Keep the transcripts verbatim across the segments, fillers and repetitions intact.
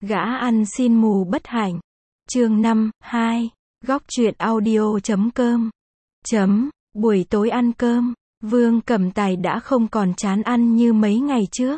Gã ăn xin mù bất hạnh. Chương năm, hai. Góc truyện audio chấm com. Chấm. Buổi tối ăn cơm, Vương Cẩm Tài đã không còn chán ăn như mấy ngày trước.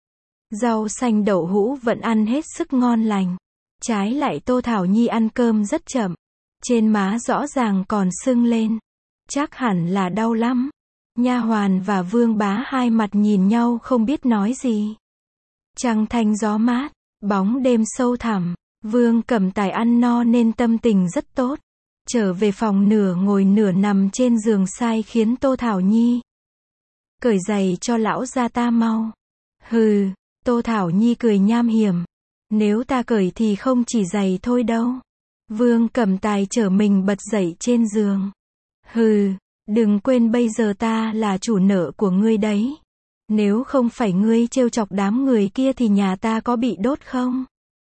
Rau xanh đậu hũ vẫn ăn hết sức ngon lành. Trái lại Tô Thảo Nhi ăn cơm rất chậm. Trên má rõ ràng còn sưng lên. Chắc hẳn là đau lắm. Nha hoàn và Vương Bá hai mặt nhìn nhau không biết nói gì. Trăng thanh gió mát, bóng đêm sâu thẳm. Vương Cẩm Tài ăn no nên tâm tình rất tốt. Trở về phòng nửa ngồi nửa nằm trên giường sai khiến Tô Thảo Nhi cởi giày cho lão gia ta mau. Hừ, Tô Thảo Nhi cười nham hiểm. Nếu ta cởi thì không chỉ giày thôi đâu. Vương Cẩm Tài trở mình bật dậy trên giường. Hừ, đừng quên bây giờ ta là chủ nợ của ngươi đấy. Nếu không phải ngươi trêu chọc đám người kia thì nhà ta có bị đốt không?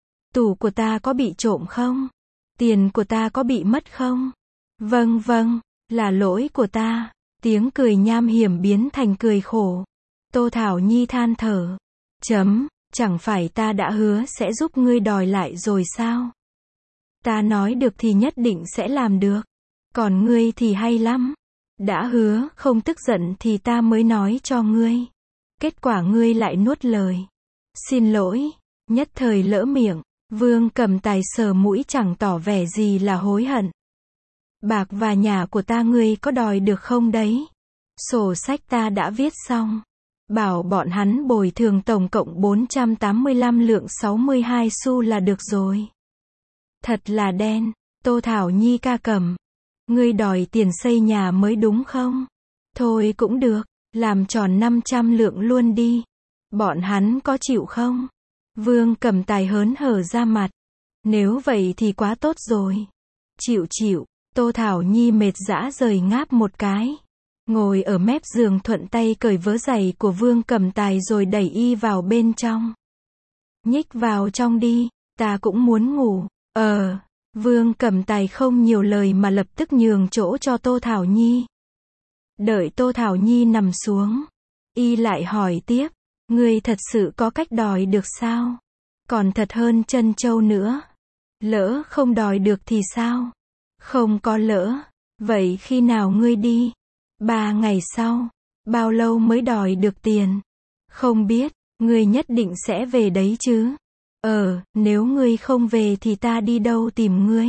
Tủ của ta có bị trộm không? Tiền của ta có bị mất không? Vâng vâng, là lỗi của ta. Tiếng cười nham hiểm biến thành cười khổ. Tô Thảo Nhi than thở. Chấm, chẳng phải ta đã hứa sẽ giúp ngươi đòi lại rồi sao? Ta nói được thì nhất định sẽ làm được. Còn ngươi thì hay lắm. Đã hứa không tức giận thì ta mới nói cho ngươi. Kết quả ngươi lại nuốt lời. Xin lỗi, nhất thời lỡ miệng. Vương Cẩm Tài sờ mũi chẳng tỏ vẻ gì là hối hận. Bạc và nhà của ta ngươi có đòi được không đấy? Sổ sách ta đã viết xong. Bảo bọn hắn bồi thường tổng cộng bốn trăm tám mươi lăm lượng sáu mươi hai xu là được rồi. Thật là đen. Tô Thảo Nhi ca cầm. Ngươi đòi tiền xây nhà mới đúng không? Thôi cũng được, làm tròn năm trăm lượng luôn đi. Bọn hắn có chịu không? Vương Cẩm Tài hớn hở ra mặt. Nếu vậy thì quá tốt rồi. Chịu chịu. Tô Thảo Nhi mệt dã rời ngáp một cái. Ngồi ở mép giường thuận tay cởi vớ giày của Vương Cẩm Tài rồi đẩy y vào bên trong. Nhích vào trong đi, ta cũng muốn ngủ. Ờ, Vương Cẩm Tài không nhiều lời mà lập tức nhường chỗ cho Tô Thảo Nhi. Đợi Tô Thảo Nhi nằm xuống, y lại hỏi tiếp. Ngươi thật sự có cách đòi được sao? Còn thật hơn trân châu nữa. Lỡ không đòi được thì sao? Không có lỡ. Vậy khi nào ngươi đi? Ba ngày sau. Bao lâu mới đòi được tiền? Không biết, ngươi nhất định sẽ về đấy chứ? Ờ, nếu ngươi không về thì ta đi đâu tìm ngươi?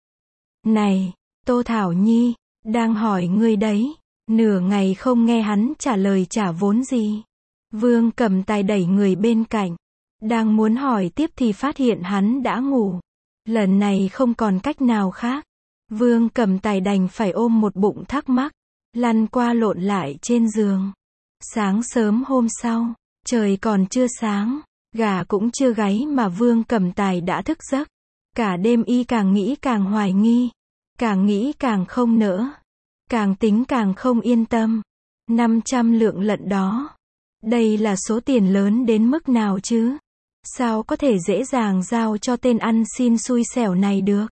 Này, Tô Thảo Nhi, đang hỏi ngươi đấy. Nửa ngày không nghe hắn trả lời trả vốn gì. Vương Cẩm Tài đẩy người bên cạnh. Đang muốn hỏi tiếp thì phát hiện hắn đã ngủ. Lần này không còn cách nào khác. Vương Cẩm Tài đành phải ôm một bụng thắc mắc. Lăn qua lộn lại trên giường. Sáng sớm hôm sau, trời còn chưa sáng, gà cũng chưa gáy mà Vương Cẩm Tài đã thức giấc. Cả đêm y càng nghĩ càng hoài nghi. Càng nghĩ càng không nỡ. Càng tính càng không yên tâm. năm trăm lượng lận đó. Đây là số tiền lớn đến mức nào chứ? Sao có thể dễ dàng giao cho tên ăn xin xui xẻo này được?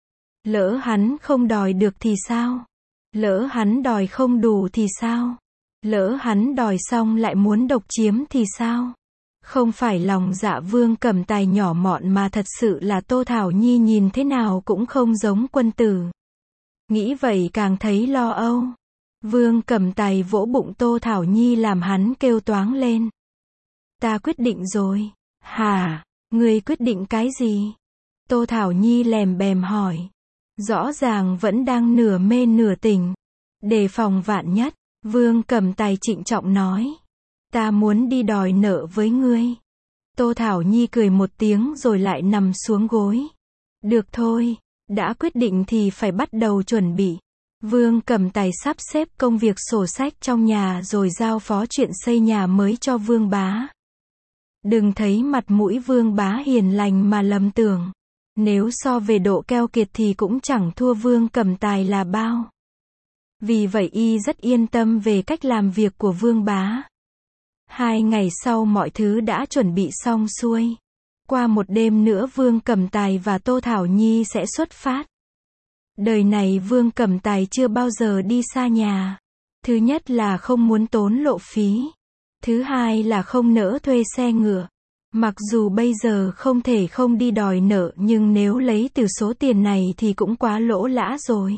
Lỡ hắn không đòi được thì sao? Lỡ hắn đòi không đủ thì sao? Lỡ hắn đòi xong lại muốn độc chiếm thì sao? Không phải lòng dạ Vương Cẩm Tài nhỏ mọn mà thật sự là Tô Thảo Nhi nhìn thế nào cũng không giống quân tử. Nghĩ vậy càng thấy lo âu. Vương Cẩm Tài vỗ bụng Tô Thảo Nhi làm hắn kêu toáng lên. Ta quyết định rồi. Hả? Ngươi quyết định cái gì? Tô Thảo Nhi lèm bèm hỏi. Rõ ràng vẫn đang nửa mê nửa tỉnh. Đề phòng vạn nhất, Vương Cẩm Tài trịnh trọng nói. Ta muốn đi đòi nợ với ngươi. Tô Thảo Nhi cười một tiếng rồi lại nằm xuống gối. Được thôi, đã quyết định thì phải bắt đầu chuẩn bị. Vương Cẩm Tài sắp xếp công việc sổ sách trong nhà rồi giao phó chuyện xây nhà mới cho Vương Bá. Đừng thấy mặt mũi Vương Bá hiền lành mà lầm tưởng. Nếu so về độ keo kiệt thì cũng chẳng thua Vương Cẩm Tài là bao. Vì vậy y rất yên tâm về cách làm việc của Vương Bá. Hai ngày sau mọi thứ đã chuẩn bị xong xuôi. Qua một đêm nữa Vương Cẩm Tài và Tô Thảo Nhi sẽ xuất phát. Đời này Vương Cẩm Tài chưa bao giờ đi xa nhà. Thứ nhất là không muốn tốn lộ phí. Thứ hai là không nỡ thuê xe ngựa. Mặc dù bây giờ không thể không đi đòi nợ nhưng nếu lấy từ số tiền này thì cũng quá lỗ lã rồi.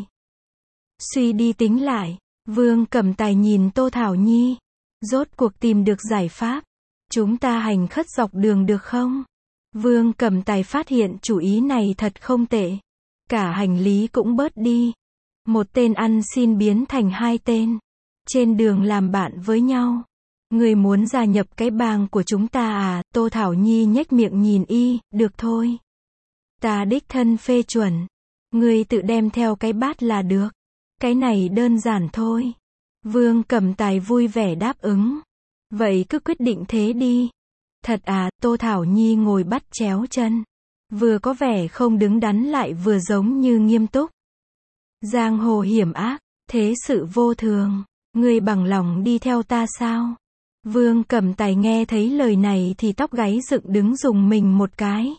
Suy đi tính lại, Vương Cẩm Tài nhìn Tô Thảo Nhi. Rốt cuộc tìm được giải pháp. Chúng ta hành khất dọc đường được không? Vương Cẩm Tài phát hiện chủ ý này thật không tệ. Cả hành lý cũng bớt đi. Một tên ăn xin biến thành hai tên. Trên đường làm bạn với nhau. Người muốn gia nhập cái bang của chúng ta à? Tô Thảo Nhi nhếch miệng nhìn y, được thôi. Ta đích thân phê chuẩn. Người tự đem theo cái bát là được. Cái này đơn giản thôi. Vương Cẩm Tài vui vẻ đáp ứng. Vậy cứ quyết định thế đi. Thật à? Tô Thảo Nhi ngồi bắt chéo chân. Vừa có vẻ không đứng đắn lại vừa giống như nghiêm túc. Giang hồ hiểm ác, thế sự vô thường. Ngươi bằng lòng đi theo ta sao? Vương Cẩm Tài nghe thấy lời này thì tóc gáy dựng đứng rùng mình một cái.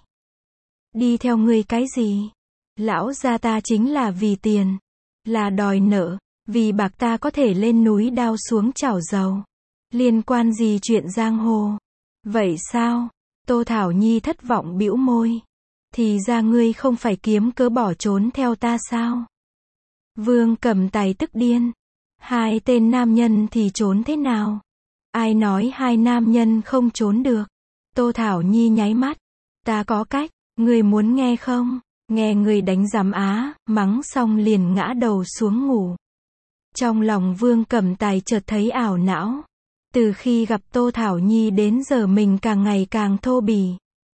Đi theo ngươi cái gì? Lão gia ta chính là vì tiền. Là đòi nợ. Vì bạc ta có thể lên núi đao xuống chảo dầu. Liên quan gì chuyện giang hồ? Vậy sao? Tô Thảo Nhi thất vọng bĩu môi. Thì ra ngươi không phải kiếm cớ bỏ trốn theo ta sao? Vương Cẩm Tài tức điên. Hai tên nam nhân thì trốn thế nào? Ai nói hai nam nhân không trốn được? Tô Thảo Nhi nháy mắt. Ta có cách, ngươi muốn nghe không? Nghe người đánh giám á, mắng xong liền ngã đầu xuống ngủ. Trong lòng Vương Cẩm Tài chợt thấy ảo não. Từ khi gặp Tô Thảo Nhi đến giờ mình càng ngày càng thô bỉ.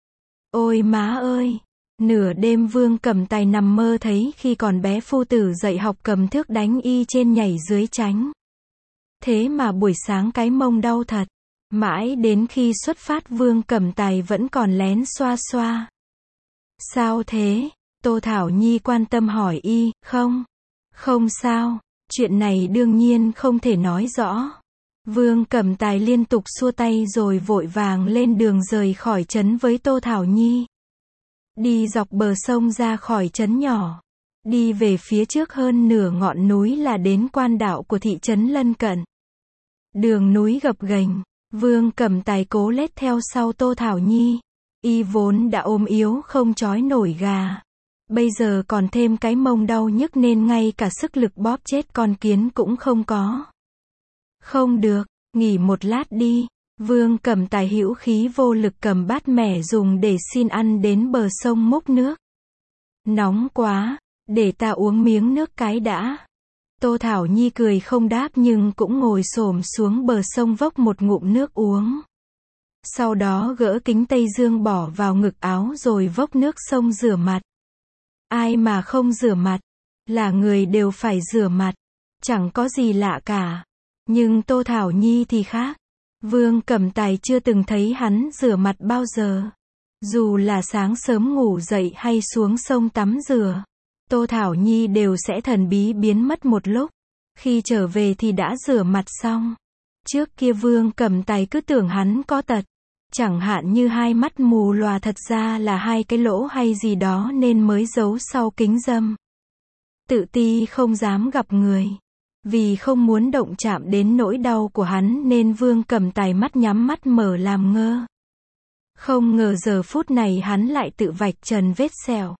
Ôi má ơi! Nửa đêm Vương Cẩm Tài nằm mơ thấy khi còn bé phu tử dạy học cầm thước đánh y trên nhảy dưới tránh. Thế mà buổi sáng cái mông đau thật. Mãi đến khi xuất phát Vương Cẩm Tài vẫn còn lén xoa xoa. Sao thế? Tô Thảo Nhi quan tâm hỏi y, không? Không sao, chuyện này đương nhiên không thể nói rõ. Vương Cẩm Tài liên tục xua tay rồi vội vàng lên đường rời khỏi trấn với Tô Thảo Nhi. Đi dọc bờ sông ra khỏi trấn nhỏ. Đi về phía trước hơn nửa ngọn núi là đến quan đạo của thị trấn lân cận. Đường núi gập ghềnh, Vương Cẩm Tài cố lết theo sau Tô Thảo Nhi. Y vốn đã ôm yếu không trói nổi gà. Bây giờ còn thêm cái mông đau nhức nên ngay cả sức lực bóp chết con kiến cũng không có. Không được, nghỉ một lát đi. Vương Cẩm Tài hữu khí vô lực cầm bát mẻ dùng để xin ăn đến bờ sông múc nước. Nóng quá, để ta uống miếng nước cái đã. Tô Thảo Nhi cười không đáp nhưng cũng ngồi xổm xuống bờ sông vốc một ngụm nước uống. Sau đó gỡ kính Tây Dương bỏ vào ngực áo rồi vốc nước sông rửa mặt. Ai mà không rửa mặt? Là người đều phải rửa mặt. Chẳng có gì lạ cả. Nhưng Tô Thảo Nhi thì khác. Vương Cẩm Tài chưa từng thấy hắn rửa mặt bao giờ. Dù là sáng sớm ngủ dậy hay xuống sông tắm rửa, Tô Thảo Nhi đều sẽ thần bí biến mất một lúc. Khi trở về thì đã rửa mặt xong. Trước kia Vương Cẩm Tài cứ tưởng hắn có tật. Chẳng hạn như hai mắt mù lòa thật ra là hai cái lỗ hay gì đó nên mới giấu sau kính râm. Tự ti không dám gặp người. Vì không muốn động chạm đến nỗi đau của hắn nên Vương Cẩm Tài mắt nhắm mắt mở làm ngơ. Không ngờ giờ phút này hắn lại tự vạch trần vết sẹo.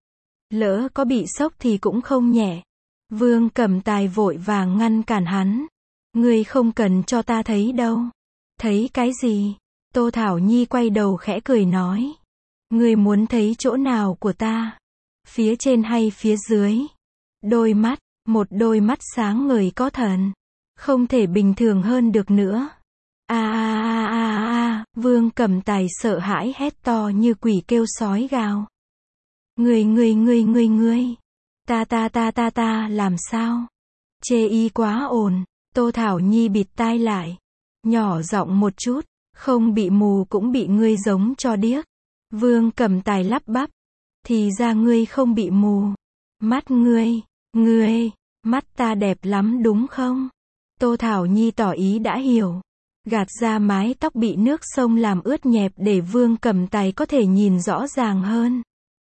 Lỡ có bị sốc thì cũng không nhẹ. Vương Cẩm Tài vội vàng ngăn cản hắn. Ngươi không cần cho ta thấy đâu. Thấy cái gì? Tô Thảo Nhi quay đầu khẽ cười nói. Ngươi muốn thấy chỗ nào của ta? Phía trên hay phía dưới? Đôi mắt, một đôi mắt sáng ngời có thần. Không thể bình thường hơn được nữa. A a a a a, Vương Cẩm Tài sợ hãi hét to như quỷ kêu sói gào. Ngươi ngươi ngươi ngươi ngươi. Ta ta ta ta ta làm sao? Chê y quá ồn. Tô Thảo Nhi bịt tai lại. Nhỏ giọng một chút. Không bị mù cũng bị ngươi giống cho điếc. Vương Cẩm Tài lắp bắp. Thì ra ngươi không bị mù. Mắt ngươi, ngươi, mắt ta đẹp lắm đúng không? Tô Thảo Nhi tỏ ý đã hiểu. Gạt ra mái tóc bị nước sông làm ướt nhẹp để Vương Cẩm Tài có thể nhìn rõ ràng hơn.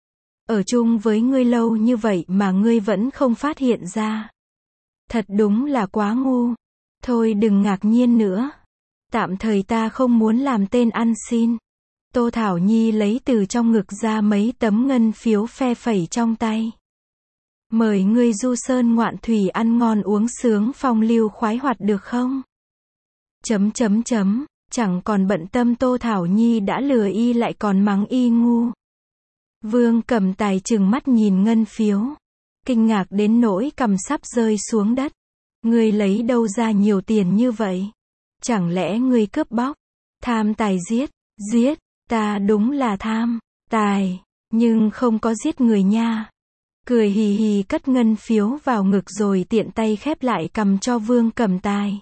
Ở chung với ngươi lâu như vậy mà ngươi vẫn không phát hiện ra. Thật đúng là quá ngu. Thôi đừng ngạc nhiên nữa. Tạm thời ta không muốn làm tên ăn xin. Tô Thảo Nhi lấy từ trong ngực ra mấy tấm ngân phiếu phe phẩy trong tay. Mời ngươi du sơn ngoạn thủy ăn ngon uống sướng phong lưu khoái hoạt được không? Chấm chấm chấm, chẳng còn bận tâm Tô Thảo Nhi đã lừa y lại còn mắng y ngu. Vương Cẩm Tài trừng mắt nhìn ngân phiếu. Kinh ngạc đến nỗi cằm sắp rơi xuống đất. Ngươi lấy đâu ra nhiều tiền như vậy? Chẳng lẽ ngươi cướp bóc? Tham tài giết, giết, ta đúng là tham, tài, nhưng không có giết người nha. Cười hì hì cất ngân phiếu vào ngực rồi tiện tay khép lại cầm cho Vương Cẩm Tài.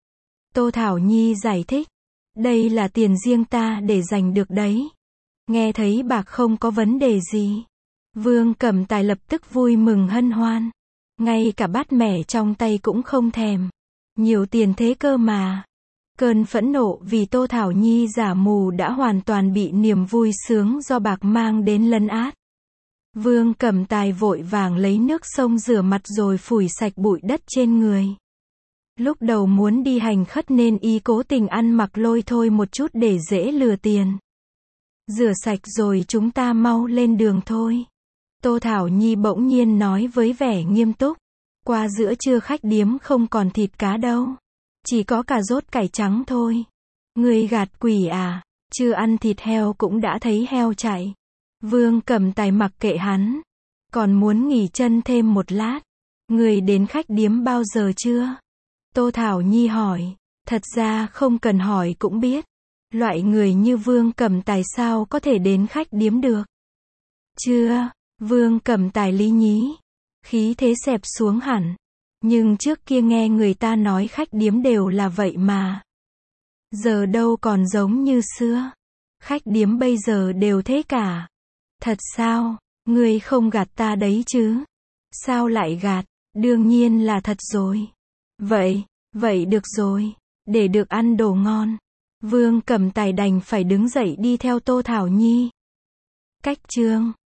Tô Thảo Nhi giải thích. Đây là tiền riêng ta để dành được đấy. Nghe thấy bạc không có vấn đề gì. Vương Cẩm Tài lập tức vui mừng hân hoan. Ngay cả bát mẻ trong tay cũng không thèm. Nhiều tiền thế cơ mà. Cơn phẫn nộ vì Tô Thảo Nhi giả mù đã hoàn toàn bị niềm vui sướng do bạc mang đến lấn át. Vương Cẩm Tài vội vàng lấy nước sông rửa mặt rồi phủi sạch bụi đất trên người. Lúc đầu muốn đi hành khất nên y cố tình ăn mặc lôi thôi một chút để dễ lừa tiền. Rửa sạch rồi chúng ta mau lên đường thôi. Tô Thảo Nhi bỗng nhiên nói với vẻ nghiêm túc. Qua giữa trưa khách điếm không còn thịt cá đâu. Chỉ có cà rốt cải trắng thôi. Người gạt quỷ à, chưa ăn thịt heo cũng đã thấy heo chạy. Vương Cẩm Tài mặc kệ hắn. Còn muốn nghỉ chân thêm một lát. Người đến khách điếm bao giờ chưa? Tô Thảo Nhi hỏi. Thật ra không cần hỏi cũng biết. Loại người như Vương Cẩm Tài sao có thể đến khách điếm được? Chưa, Vương Cẩm Tài lý nhí. Khí thế xẹp xuống hẳn. Nhưng trước kia nghe người ta nói khách điếm đều là vậy mà. Giờ đâu còn giống như xưa. Khách điếm bây giờ đều thế cả. Thật sao, ngươi không gạt ta đấy chứ? Sao lại gạt? Đương nhiên là thật rồi. Vậy, vậy được rồi. Để được ăn đồ ngon. Vương Cẩm Tài đành phải đứng dậy đi theo Tô Thảo Nhi. Cách chương